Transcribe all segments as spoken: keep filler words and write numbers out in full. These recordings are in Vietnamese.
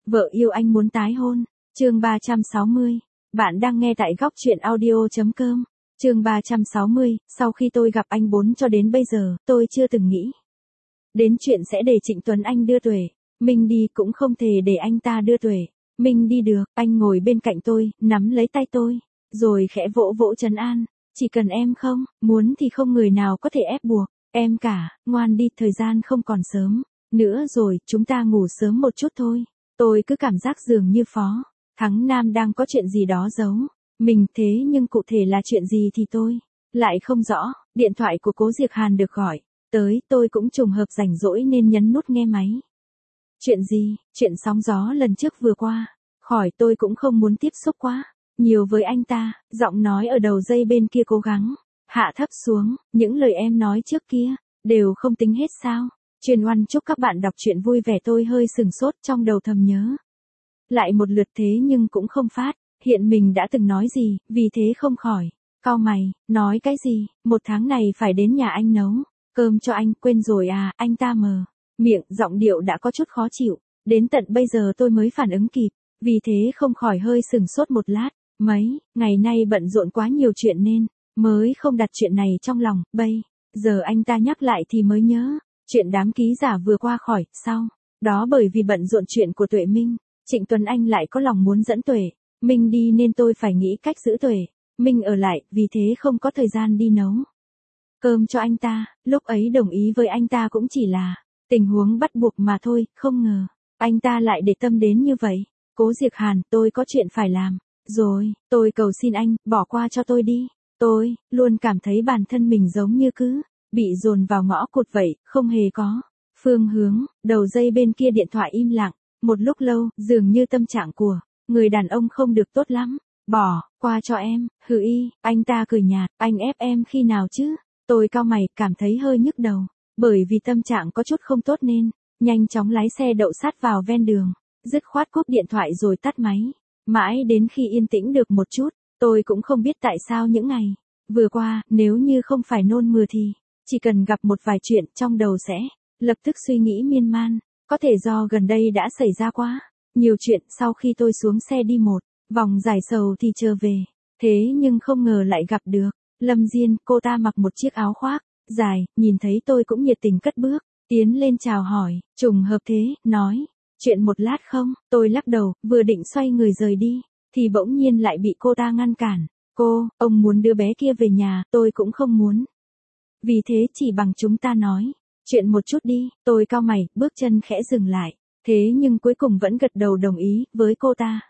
Vợ yêu anh muốn tái hôn. Chương ba trăm sáu mươi. Bạn đang nghe tại góc truyện audio chấm com. Chương ba trăm sáu mươi, sau khi tôi gặp anh bốn cho đến bây giờ, tôi chưa từng nghĩ đến chuyện sẽ để Trịnh Tuấn Anh đưa Tuệ Minh đi, cũng không thể để anh ta đưa Tuệ Minh đi được. Anh ngồi bên cạnh tôi, nắm lấy tay tôi, rồi khẽ vỗ vỗ trấn an. Chỉ cần em không muốn thì không người nào có thể ép buộc em cả. Ngoan đi, thời gian không còn sớm nữa rồi, chúng ta ngủ sớm một chút thôi. Tôi cứ cảm giác dường như Phó Thắng Nam đang có chuyện gì đó giấu mình, thế nhưng cụ thể là chuyện gì thì tôi lại không rõ. Điện thoại của Cố Diệc Hàn được gọi tới, tôi cũng trùng hợp rảnh rỗi nên nhấn nút nghe máy. Chuyện gì? Chuyện sóng gió lần trước vừa qua. Khỏi, tôi cũng không muốn tiếp xúc quá nhiều với anh ta. Giọng nói ở đầu dây bên kia cố gắng hạ thấp xuống. Những lời em nói trước kia đều không tính hết sao? Truyền oan chúc các bạn đọc truyện vui vẻ. Tôi hơi sừng sốt, trong đầu thầm nhớ lại một lượt, thế nhưng cũng không phát hiện mình đã từng nói gì, vì thế không khỏi cau mày. Nói cái gì? Một tháng này phải đến nhà anh nấu cơm cho anh, quên rồi à? Anh ta mờ miệng, giọng điệu đã có chút khó chịu. Đến tận bây giờ tôi mới phản ứng kịp, vì thế không khỏi hơi sừng sốt một lát. Mấy ngày nay bận rộn quá nhiều chuyện nên mới không đặt chuyện này trong lòng. Bây giờ anh ta nhắc lại thì mới nhớ chuyện đám ký giả vừa qua. Khỏi sau đó, bởi vì bận rộn chuyện của Tuệ Minh, Trịnh Tuấn Anh lại có lòng muốn dẫn Tuệ Minh đi, nên tôi phải nghĩ cách giữ Tuệ Minh ở lại, vì thế không có thời gian đi nấu cơm cho anh ta. Lúc ấy đồng ý với anh ta cũng chỉ là tình huống bắt buộc mà thôi, không ngờ anh ta lại để tâm đến như vậy. Cố Diệc Hàn, tôi có chuyện phải làm rồi, tôi cầu xin anh, bỏ qua cho tôi đi. Tôi luôn cảm thấy bản thân mình giống như cứ bị dồn vào ngõ cụt vậy, không hề có phương hướng. Đầu dây bên kia điện thoại im lặng một lúc lâu, dường như tâm trạng của người đàn ông không được tốt lắm. Bỏ qua cho em, hừ y. Anh ta cười nhạt. Anh ép em khi nào chứ? Tôi cau mày, cảm thấy hơi nhức đầu, bởi vì tâm trạng có chút không tốt nên nhanh chóng lái xe đậu sát vào ven đường, dứt khoát cúp điện thoại rồi tắt máy. Mãi đến khi yên tĩnh được một chút, tôi cũng không biết tại sao những ngày vừa qua, nếu như không phải nôn mửa thì chỉ cần gặp một vài chuyện trong đầu sẽ lập tức suy nghĩ miên man. Có thể do gần đây đã xảy ra quá nhiều chuyện. Sau khi tôi xuống xe đi một vòng giải sầu thì trở về, thế nhưng không ngờ lại gặp được Lâm Diên. Cô ta mặc một chiếc áo khoác dài, nhìn thấy tôi cũng nhiệt tình cất bước tiến lên chào hỏi. Trùng hợp thế, nói chuyện một lát không? Tôi lắc đầu, vừa định xoay người rời đi thì bỗng nhiên lại bị cô ta ngăn cản. Cô, ông muốn đưa bé kia về nhà, tôi cũng không muốn. Vì thế chỉ bằng chúng ta nói chuyện một chút đi. Tôi cau mày, bước chân khẽ dừng lại, thế nhưng cuối cùng vẫn gật đầu đồng ý với cô ta.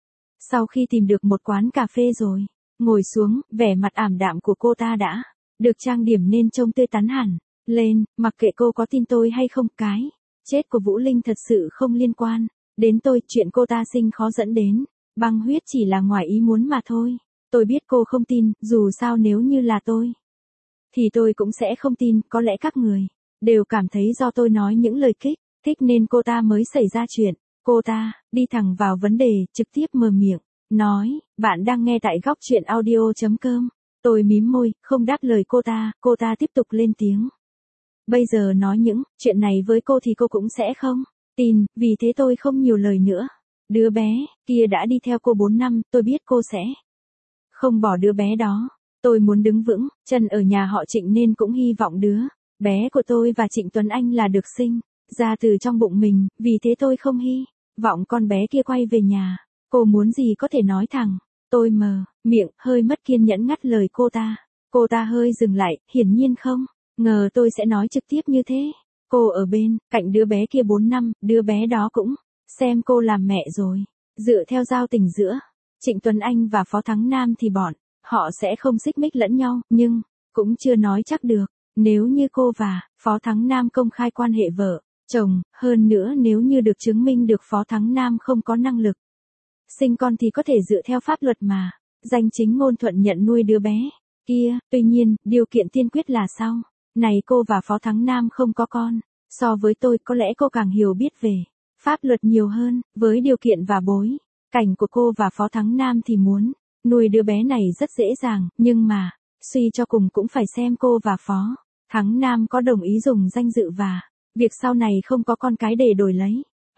Sau khi tìm được một quán cà phê rồi ngồi xuống, vẻ mặt ảm đạm của cô ta đã được trang điểm nên trông tươi tắn hẳn lên. Mặc kệ cô có tin tôi hay không, cái chết của Vũ Linh thật sự không liên quan đến tôi. Chuyện cô ta sinh khó dẫn đến băng huyết chỉ là ngoài ý muốn mà thôi. Tôi biết cô không tin, dù sao nếu như là tôi thì tôi cũng sẽ không tin. Có lẽ các người đều cảm thấy do tôi nói những lời kích thích nên cô ta mới xảy ra chuyện. Cô ta đi thẳng vào vấn đề, trực tiếp mở miệng nói, bạn đang nghe tại góc truyện audio chấm com. Tôi mím môi, không đáp lời cô ta. Cô ta tiếp tục lên tiếng. Bây giờ nói những chuyện này với cô thì cô cũng sẽ không tin, vì thế tôi không nhiều lời nữa. Đứa bé kia đã đi theo cô bốn năm, tôi biết cô sẽ không bỏ đứa bé đó. Tôi muốn đứng vững chân ở nhà họ Trịnh nên cũng hy vọng đứa bé của tôi và Trịnh Tuấn Anh là được sinh ra từ trong bụng mình, vì thế tôi không hy vọng con bé kia quay về nhà. Cô muốn gì có thể nói thẳng. Tôi mờ miệng, hơi mất kiên nhẫn ngắt lời cô ta. Cô ta hơi dừng lại, hiển nhiên không ngờ tôi sẽ nói trực tiếp như thế. Cô ở bên cạnh đứa bé kia bốn năm, đứa bé đó cũng xem cô làm mẹ rồi. Dựa theo giao tình giữa Trịnh Tuấn Anh và Phó Thắng Nam thì bọn họ sẽ không xích mích lẫn nhau, nhưng cũng chưa nói chắc được. Nếu như cô và Phó Thắng Nam công khai quan hệ vợ chồng, hơn nữa nếu như được chứng minh được Phó Thắng Nam không có năng lực sinh con thì có thể dựa theo pháp luật mà danh chính ngôn thuận nhận nuôi đứa bé kia. Tuy nhiên, điều kiện tiên quyết là sau này cô và Phó Thắng Nam không có con. So với tôi, có lẽ cô càng hiểu biết về pháp luật nhiều hơn. Với điều kiện và bối cảnh của cô và Phó Thắng Nam thì muốn nuôi đứa bé này rất dễ dàng, nhưng mà suy cho cùng cũng phải xem cô và Phó Thắng Nam có đồng ý dùng danh dự và việc sau này không có con cái để đổi lấy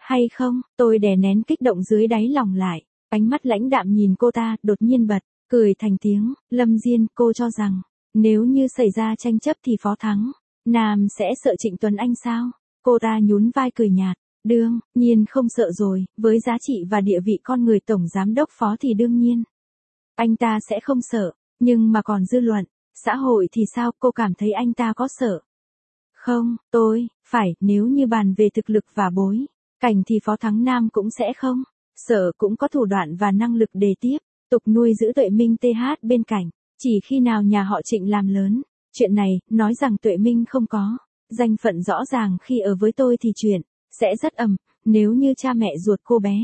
hay không? Tôi đè nén kích động dưới đáy lòng lại, ánh mắt lãnh đạm nhìn cô ta, đột nhiên bật cười thành tiếng. Lâm Diên, cô cho rằng, nếu như xảy ra tranh chấp thì Phó Thắng Nam sẽ sợ Trịnh Tuấn Anh sao? Cô ta nhún vai cười nhạt. Đương nhiên không sợ rồi, với giá trị và địa vị con người tổng giám đốc phó thì đương nhiên. Anh ta sẽ không sợ, nhưng mà còn dư luận, xã hội thì sao, cô cảm thấy anh ta có sợ? Không, tôi, phải, nếu như bàn về thực lực và bối cảnh thì Phó Thắng Nam cũng sẽ không. Sợ cũng có thủ đoạn và năng lực để tiếp tục nuôi giữ Tuệ Minh tê hát bên cạnh. Chỉ khi nào nhà họ Trịnh làm lớn chuyện này, nói rằng Tuệ Minh không có danh phận rõ ràng khi ở với tôi thì chuyện sẽ rất ầm. Nếu như cha mẹ ruột cô bé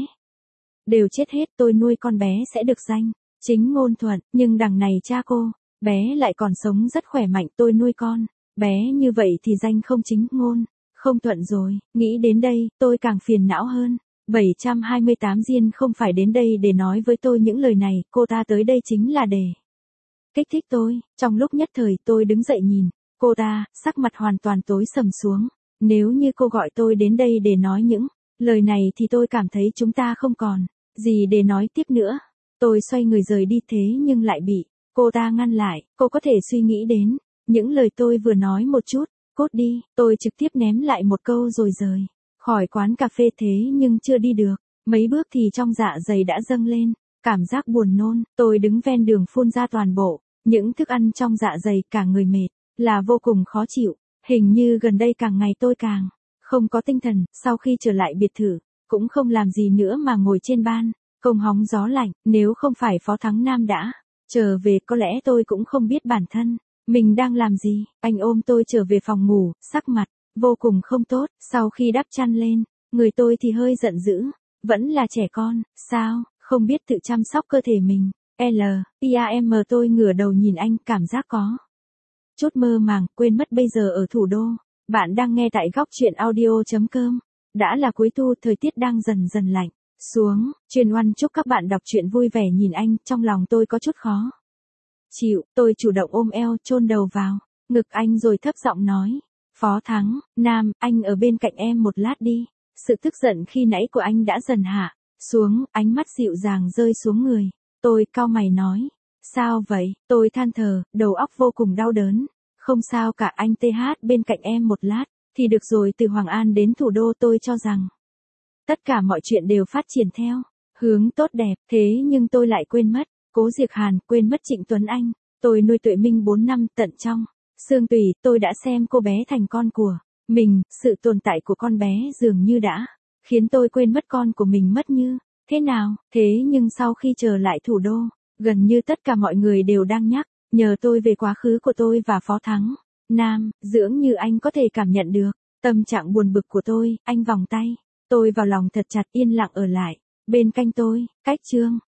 đều chết hết, tôi nuôi con bé sẽ được danh chính ngôn thuận, nhưng đằng này cha cô bé lại còn sống rất khỏe mạnh, tôi nuôi con bé như vậy thì danh không chính ngôn không thuận rồi. Nghĩ đến đây, tôi càng phiền não hơn. bảy trăm hai mươi tám Diên không phải đến đây để nói với tôi những lời này, cô ta tới đây chính là để kích thích tôi. Trong lúc nhất thời tôi đứng dậy nhìn cô ta, sắc mặt hoàn toàn tối sầm xuống. Nếu như cô gọi tôi đến đây để nói những lời này thì tôi cảm thấy chúng ta không còn gì để nói tiếp nữa. Tôi xoay người rời đi, thế nhưng lại bị cô ta ngăn lại. Cô có thể suy nghĩ đến những lời tôi vừa nói một chút. Cốt đi, tôi trực tiếp ném lại một câu rồi rời khỏi quán cà phê. Thế nhưng chưa đi được mấy bước thì trong dạ dày đã dâng lên cảm giác buồn nôn. Tôi đứng ven đường phun ra toàn bộ những thức ăn trong dạ dày, cả người mệt là vô cùng khó chịu. Hình như gần đây càng ngày tôi càng không có tinh thần. Sau khi trở lại biệt thự, cũng không làm gì nữa mà ngồi trên ban công hóng gió lạnh. Nếu không phải Phó Thắng Nam đã trở về, có lẽ tôi cũng không biết bản thân mình đang làm gì. Anh ôm tôi trở về phòng ngủ, sắc mặt vô cùng không tốt. Sau khi đắp chăn lên người tôi thì hơi giận dữ. Vẫn là trẻ con, sao không biết tự chăm sóc cơ thể mình. L, I A M tôi ngửa đầu nhìn anh, cảm giác có chút mơ màng, quên mất bây giờ ở thủ đô. Bạn đang nghe tại góc truyện audio.com. Đã là cuối thu, thời tiết đang dần dần lạnh xuống. Chuyên Oan chúc các bạn đọc truyện vui vẻ. Nhìn anh, trong lòng tôi có chút khó chịu. Tôi chủ động ôm eo, chôn đầu vào ngực anh rồi thấp giọng nói. Phó Thắng Nam, anh ở bên cạnh em một lát đi. Sự tức giận khi nãy của anh đã dần hạ xuống, ánh mắt dịu dàng rơi xuống người. Tôi cau mày nói. Sao vậy? Tôi than thở, đầu óc vô cùng đau đớn. Không sao cả anh, tê hát bên cạnh em một lát thì được rồi. Từ Hoàng An đến thủ đô tôi cho rằng tất cả mọi chuyện đều phát triển theo hướng tốt đẹp, thế nhưng tôi lại quên mất Cố Diệc Hàn, quên mất Trịnh Tuấn Anh. Tôi nuôi Tuệ Minh bốn năm, tận trong xương tủy, tôi đã xem cô bé thành con của mình. Sự tồn tại của con bé dường như đã khiến tôi quên mất con của mình mất như thế nào. Thế nhưng sau khi trở lại thủ đô, gần như tất cả mọi người đều đang nhắc nhờ tôi về quá khứ của tôi và Phó Thắng Nam. Dường như anh có thể cảm nhận được tâm trạng buồn bực của tôi. Anh vòng tay tôi vào lòng thật chặt, yên lặng ở lại bên canh tôi. Cách chương